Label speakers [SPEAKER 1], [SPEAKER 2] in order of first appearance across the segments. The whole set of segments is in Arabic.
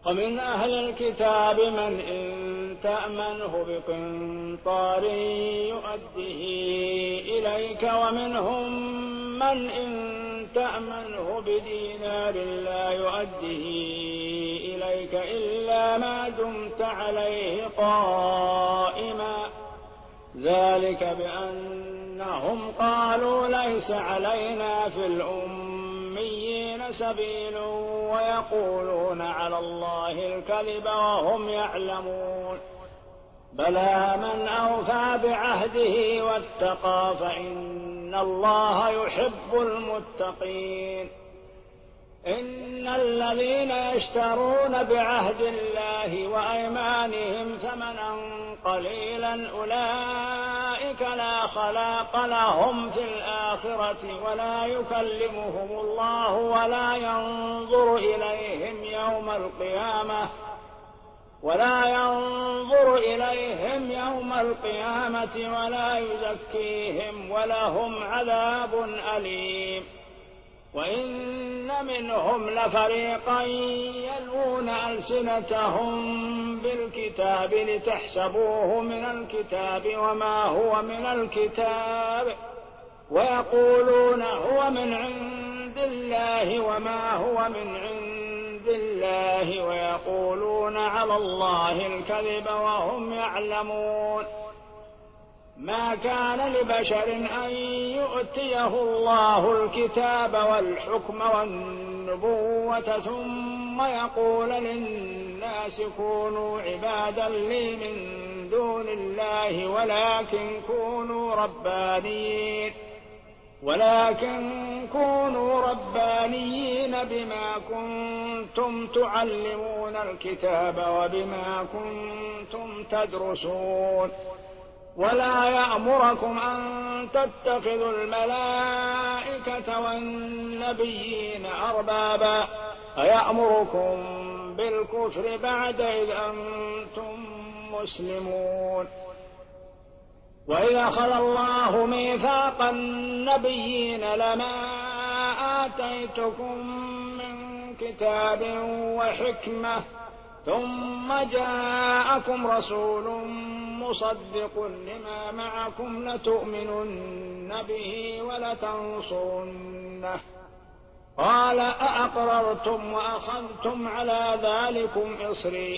[SPEAKER 1] ومن أهل الكتاب من إن تأمنه بقنطار يؤده إليك ومنهم من إن تأمنه بدينار لا يؤده إليك إلا ما دمت عليه قائما ذلك بأنهم قالوا ليس علينا في الأميين سبيل ويقولون على الله الكذب وهم يعلمون بلى من أوفى بعهده واتقى فإن الله يحب المتقين إن الذين يشترون بعهد الله وأيمانهم ثمنا قليلا أولئك لا خلاق لهم في الآخرة ولا يكلمهم الله ولا ينظر إليهم يوم القيامة ولا يزكيهم ولهم عذاب أليم وإن منهم لفريقا يلوون ألسنتهم بالكتاب لتحسبوه من الكتاب وما هو من الكتاب ويقولون هو من عند الله وما هو من عند الله ويقولون على الله الكذب وهم يعلمون ما كان لبشر أن يؤتيه الله الكتاب والحكم والنبوة ثم يقول للناس كونوا عبادا لي من دون الله ولكن كونوا ربانيين بما كنتم تعلمون الكتاب وبما كنتم تدرسون ولا يأمركم أن تتخذوا الملائكة والنبيين أربابا أيأمركم بالكفر بعد إذ أنتم مسلمون وإذا أخذ الله ميثاق النبيين لما آتيتكم من كتاب وحكمة ثم جاءكم رسول مصدق لما معكم لتؤمنن به ولتنصرنه قال أأقررتم وأخذتم على ذلكم إصري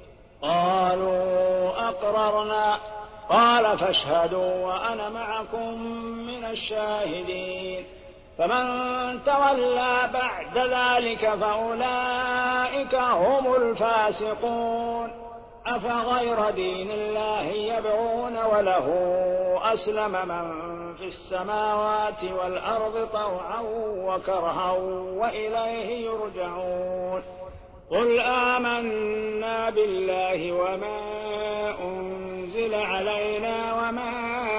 [SPEAKER 1] قالوا أقررنا قال فاشهدوا وأنا معكم من الشاهدين فمن تولى بعد ذلك فأولئك هم الفاسقون أفغير دين الله يبغون وله أسلم من في السماوات والأرض طوعا وكرها وإليه يرجعون قل آمنا بالله وما أنزل علينا وما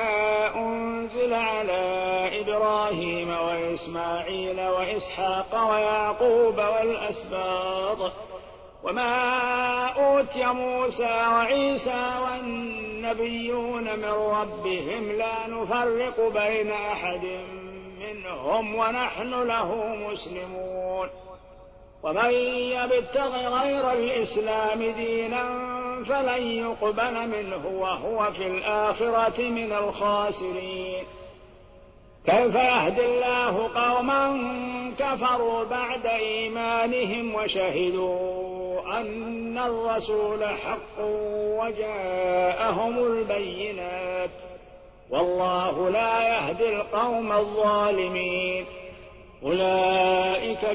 [SPEAKER 1] أنزل على إبراهيم وإسماعيل وإسحاق ويعقوب والأسباط وما أوتي موسى وعيسى والنبيون من ربهم لا نفرق بين أحد منهم ونحن له مسلمون ومن يبتغ غير الإسلام دينا فلن يقبل منه وهو في الآخرة من الخاسرين كيف يهدي الله قوما كفروا بعد إيمانهم وشهدوا أن الرسول حق وجاءهم البينات والله لا يهدي القوم الظالمين أولئك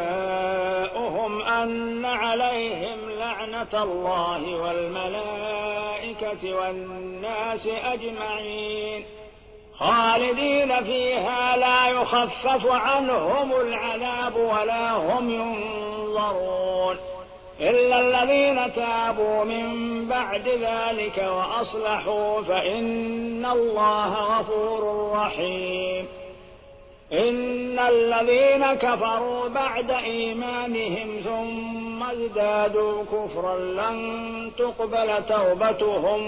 [SPEAKER 1] جزاؤهم أن عليهم لعنة الله والملائكة والناس أجمعين خالدين فيها لا يخفف عنهم العذاب ولا هم ينظرون إلا الذين تابوا من بعد ذلك وأصلحوا فإن الله غفور رحيم إن الذين كفروا بعد إيمانهم ثم ازدادوا كفرا لن تقبل توبتهم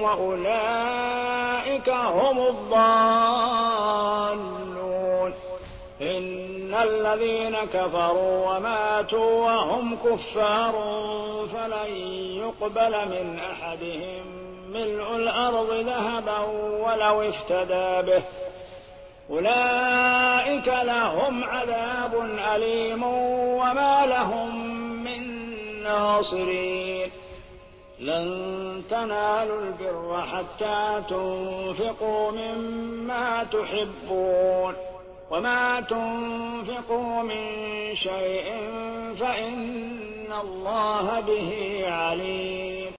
[SPEAKER 1] وأولئك هم الضالون إن الذين كفروا وماتوا وهم كفار فلن يقبل من أحدهم ملء الأرض ذهبا ولو افتدى به أولئك لهم عذاب أليم وما لهم من ناصرين لن تنالوا البر حتى تنفقوا مما تحبون وما تنفقوا من شيء فإن الله به عليم